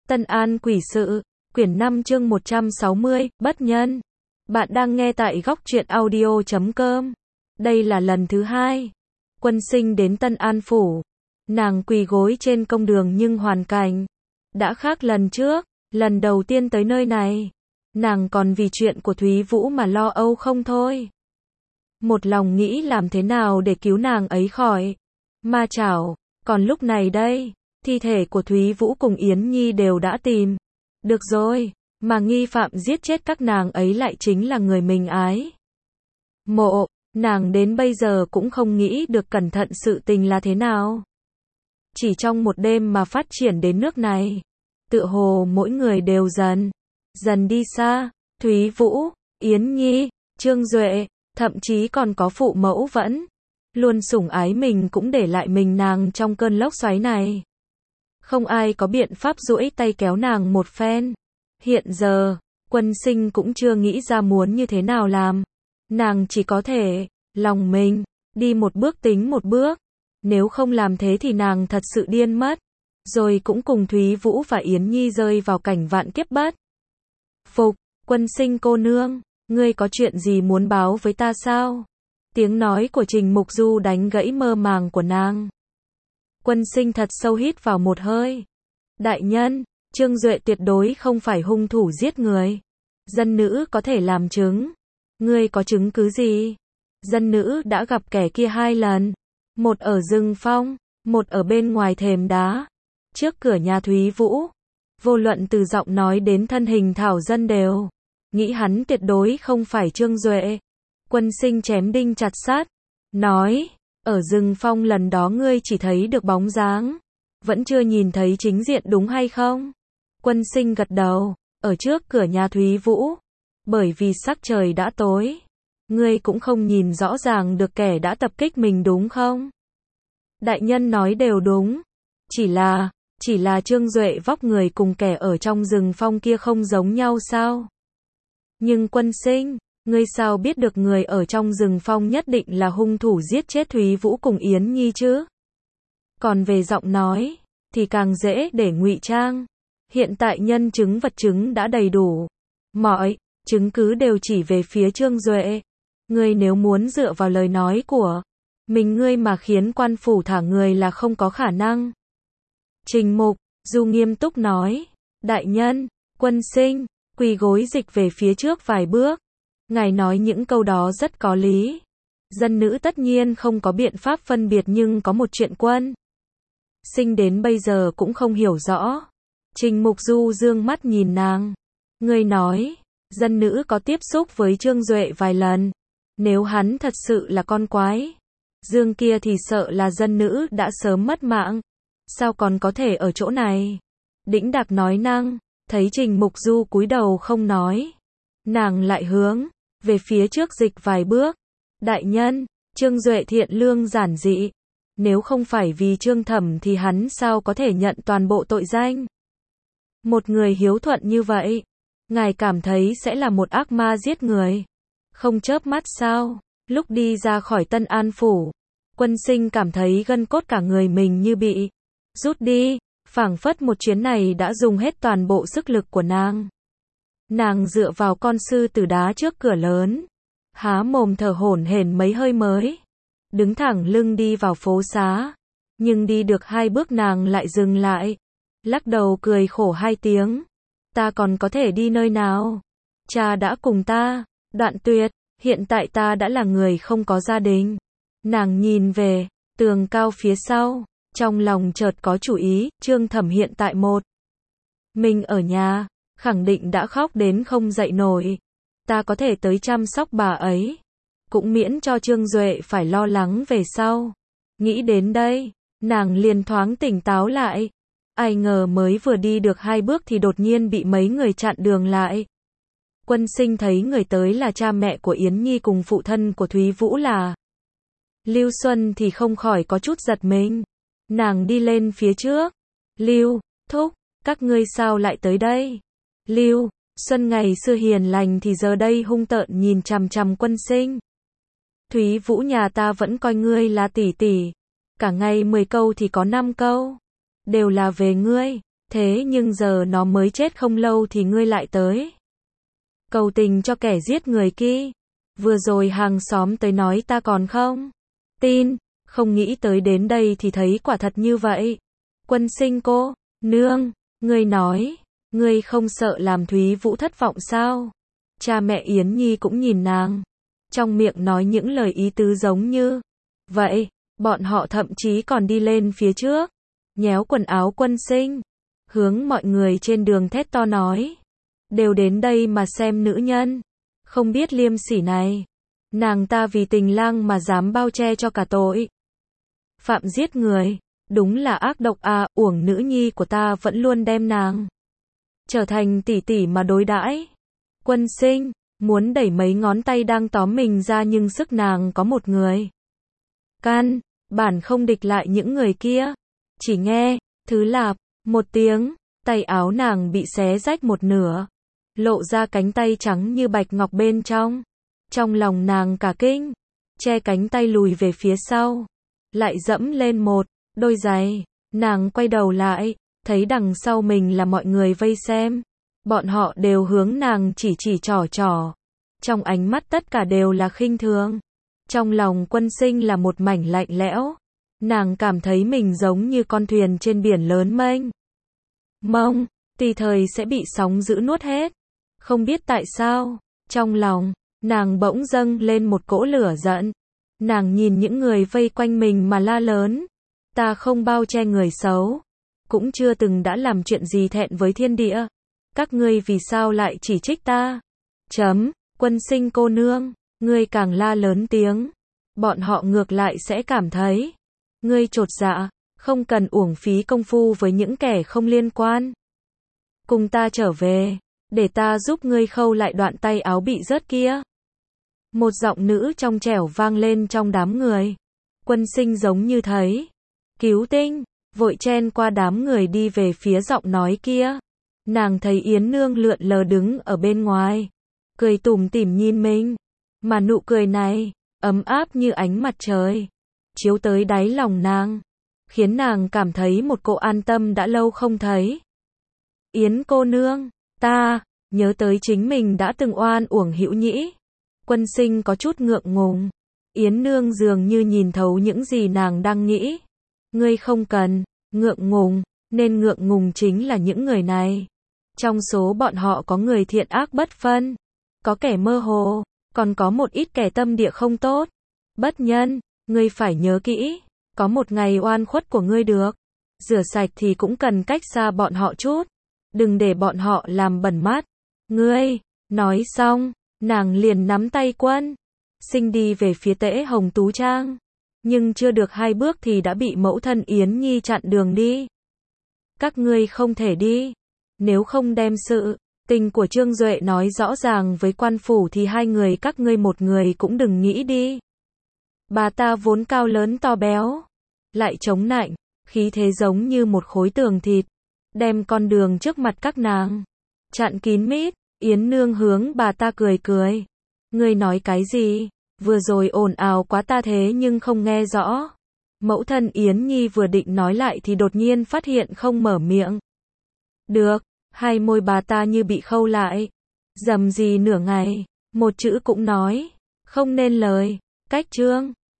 Tân An Quỷ Sự, quyển 5 chương 160, Bất Nhân. Bạn đang nghe tại góc truyện audio.com. Đây là lần thứ hai Quân Sinh đến Tân An Phủ. Nàng quỳ gối trên công đường nhưng hoàn cảnh đã khác lần trước. Lần đầu tiên tới nơi này, nàng còn vì chuyện của Thúy Vũ mà lo âu không thôi. Một lòng nghĩ làm thế nào để cứu nàng ấy khỏi ma chảo. Còn lúc này đây, thi thể của Thúy Vũ cùng Yến Nhi đều đã tìm được rồi, mà nghi phạm giết chết các nàng ấy lại chính là người mình ái mộ. Nàng đến bây giờ cũng không nghĩ được cẩn thận sự tình là thế nào. Chỉ trong một đêm mà phát triển đến nước này, tựa hồ mỗi người đều dần đi xa. Thúy Vũ, Yến Nhi, Trương Duệ, thậm chí còn có phụ mẫu vẫn luôn sủng ái mình cũng để lại mình nàng trong cơn lốc xoáy này. Không ai có biện pháp duỗi tay kéo nàng một phen. Hiện giờ, Quân Sinh cũng chưa nghĩ ra muốn như thế nào làm. Nàng chỉ có thể lòng mình đi một bước tính một bước. Nếu không làm thế thì nàng thật sự điên mất. Rồi cũng cùng Thúy Vũ và Yến Nhi rơi vào cảnh vạn kiếp bất phục. Quân Sinh cô nương, ngươi có chuyện gì muốn báo với ta sao? Tiếng nói của Trình Mục Du đánh gãy mơ màng của nàng. Quân Sinh thật sâu hít vào một hơi. Đại nhân, Trương Duệ tuyệt đối không phải hung thủ giết người. Dân nữ có thể làm chứng. Ngươi có chứng cứ gì? Dân nữ đã gặp kẻ kia 2 lần. Một ở rừng phong, một ở bên ngoài thềm đá. Trước cửa nhà Thúy Vũ. Vô luận từ giọng nói đến thân hình thảo dân đều nghĩ hắn tuyệt đối không phải Trương Duệ. Quân Sinh chém đinh chặt sắt, nói, ở rừng phong lần đó ngươi chỉ thấy được bóng dáng, vẫn chưa nhìn thấy chính diện đúng hay không? Quân Sinh gật đầu, ở trước cửa nhà Thúy Vũ, bởi vì sắc trời đã tối, ngươi cũng không nhìn rõ ràng được kẻ đã tập kích mình đúng không? Đại nhân nói đều đúng, chỉ là Trương Duệ vóc người cùng kẻ ở trong rừng phong kia không giống nhau sao? Nhưng Quân Sinh, ngươi sao biết được người ở trong rừng phong nhất định là hung thủ giết chết Thúy Vũ cùng Yến Nhi chứ? Còn về giọng nói, thì càng dễ để ngụy trang. Hiện tại nhân chứng vật chứng đã đầy đủ. Mọi chứng cứ đều chỉ về phía Trương Duệ. Ngươi nếu muốn dựa vào lời nói của mình ngươi mà khiến quan phủ thả người là không có khả năng. Trình Mục Du nghiêm túc nói. Đại nhân, Quân Sinh quỳ gối dịch về phía trước vài bước. Ngài nói những câu đó rất có lý. Dân nữ tất nhiên không có biện pháp phân biệt, nhưng có một chuyện Quân Sinh đến bây giờ cũng không hiểu rõ. Trình Mục Du dương mắt nhìn nàng. Ngươi nói, dân nữ có tiếp xúc với Trương Duệ vài lần. Nếu hắn thật sự là con quái dương kia thì sợ là dân nữ đã sớm mất mạng. Sao còn có thể ở chỗ này? Đĩnh Đạc nói năng. Thấy Trình Mục Du cúi đầu không nói, nàng lại hướng về phía trước dịch vài bước. Đại nhân, Trương Duệ thiện lương giản dị. Nếu không phải vì Trương Thẩm thì hắn sao có thể nhận toàn bộ tội danh? Một người hiếu thuận như vậy, ngài cảm thấy sẽ là một ác ma giết người không chớp mắt sao? Lúc đi ra khỏi Tân An Phủ, Quân Sinh cảm thấy gân cốt cả người mình như bị rút đi. Phảng phất một chuyến này đã dùng hết toàn bộ sức lực của nàng. Nàng dựa vào con sư tử đá trước cửa lớn, há mồm thở hổn hển mấy hơi mới đứng thẳng lưng đi vào phố xá. Nhưng đi được 2 bước nàng lại dừng lại, lắc đầu cười khổ 2 tiếng. Ta còn có thể đi nơi nào? Cha đã cùng ta đoạn tuyệt, hiện tại ta đã là người không có gia đình. Nàng nhìn về tường cao phía sau, trong lòng chợt có chủ ý. Trương Thẩm hiện tại một mình ở nhà, khẳng định đã khóc đến không dậy nổi. Ta có thể tới chăm sóc bà ấy, cũng miễn cho Trương Duệ phải lo lắng về sau. Nghĩ đến đây, nàng liền thoáng tỉnh táo lại. Ai ngờ mới vừa đi được 2 bước thì đột nhiên bị mấy người chặn đường lại. Quân Sinh thấy người tới là cha mẹ của Yến Nhi cùng phụ thân của Thúy Vũ là Lưu Xuân thì không khỏi có chút giật mình. Nàng đi lên phía trước. Lưu thúc, các ngươi sao lại tới đây? Lưu Xuân ngày xưa hiền lành thì giờ đây hung tợn nhìn chằm chằm Quân Sinh. Thúy Vũ nhà ta vẫn coi ngươi là tỷ tỷ. Cả ngày 10 câu thì có 5 câu đều là về ngươi. Thế nhưng giờ nó mới chết không lâu thì ngươi lại tới cầu tình cho kẻ giết người kia. Vừa rồi hàng xóm tới nói ta còn không tin, không nghĩ tới đến đây thì thấy quả thật như vậy. Quân Sinh cô nương, ngươi nói, ngươi không sợ làm Thúy Vũ thất vọng sao? Cha mẹ Yến Nhi cũng nhìn nàng, trong miệng nói những lời ý tứ giống như vậy. Bọn họ thậm chí còn đi lên phía trước, nhéo quần áo Quân Sinh, hướng mọi người trên đường thét to nói, đều đến đây mà xem nữ nhân không biết liêm sỉ này, nàng ta vì tình lang mà dám bao che cho cả tội phạm giết người, đúng là ác độc à. Uổng nữ nhi của ta vẫn luôn đem nàng trở thành tỷ tỷ mà đối đãi. Quân Sinh muốn đẩy mấy ngón tay đang tóm mình ra, nhưng sức nàng có một người căn bản không địch lại những người kia. Chỉ nghe thứ lạp một tiếng, tay áo nàng bị xé rách một nửa, lộ ra cánh tay trắng như bạch ngọc bên trong. Trong lòng nàng cả kinh, che cánh tay lùi về phía sau, lại dẫm lên một đôi giày. Nàng quay đầu lại, thấy đằng sau mình là mọi người vây xem. Bọn họ đều hướng nàng chỉ trỏ trỏ, trong ánh mắt tất cả đều là khinh thường. Trong lòng Quân Sinh là một mảnh lạnh lẽo. Nàng cảm thấy mình giống như con thuyền trên biển lớn mênh mông, tùy thời sẽ bị sóng dữ nuốt hết. Không biết tại sao, trong lòng nàng bỗng dâng lên một cỗ lửa giận. Nàng nhìn những người vây quanh mình mà la lớn, ta không bao che người xấu, cũng chưa từng đã làm chuyện gì thẹn với thiên địa. Các ngươi vì sao lại chỉ trích ta? Quân Sinh cô nương, ngươi càng la lớn tiếng, bọn họ ngược lại sẽ cảm thấy ngươi chột dạ. Không cần uổng phí công phu với những kẻ không liên quan. Cùng ta trở về, để ta giúp ngươi khâu lại đoạn tay áo bị rớt kia. Một giọng nữ trong trẻo vang lên trong đám người. Quân Sinh giống như thấy cứu tinh, vội chen qua đám người đi về phía giọng nói kia. Nàng thấy Yến Nương lượn lờ đứng ở bên ngoài, cười tủm tỉm nhìn mình, mà nụ cười này ấm áp như ánh mặt trời, chiếu tới đáy lòng nàng, khiến nàng cảm thấy một cỗ an tâm đã lâu không thấy. Yến cô nương, ta nhớ tới chính mình đã từng oan uổng Hữu Nhĩ. Quân Sinh có chút ngượng ngùng. Yến Nương dường như nhìn thấu những gì nàng đang nghĩ. Ngươi không cần ngượng ngùng, nên ngượng ngùng chính là những người này. Trong số bọn họ có người thiện ác bất phân, có kẻ mơ hồ, còn có một ít kẻ tâm địa không tốt. Bất Nhân, ngươi phải nhớ kỹ, có một ngày oan khuất của ngươi được rửa sạch thì cũng cần cách xa bọn họ chút, đừng để bọn họ làm bẩn mắt ngươi. Nói xong, nàng liền nắm tay Quân Sinh đi về phía Tễ Hồng Tú Trang, nhưng chưa được 2 bước thì đã bị mẫu thân Yến Nhi chặn đường đi. Các ngươi không thể đi, nếu không đem sự tình của Trương Duệ nói rõ ràng với quan phủ thì 2 người các ngươi một người cũng đừng nghĩ đi. Bà ta vốn cao lớn to béo, lại chống nạnh, khí thế giống như một khối tường thịt, đem con đường trước mặt các nàng chặn kín mít. Yến Nương hướng bà ta cười cười. Ngươi nói cái gì? Vừa rồi ồn ào quá ta thế nhưng không nghe rõ. Mẫu thân Yến Nhi vừa định nói lại thì đột nhiên phát hiện không mở miệng được, 2 môi bà ta như bị khâu lại, rầm rì nửa ngày, một chữ cũng nói không nên lời. Cách Trương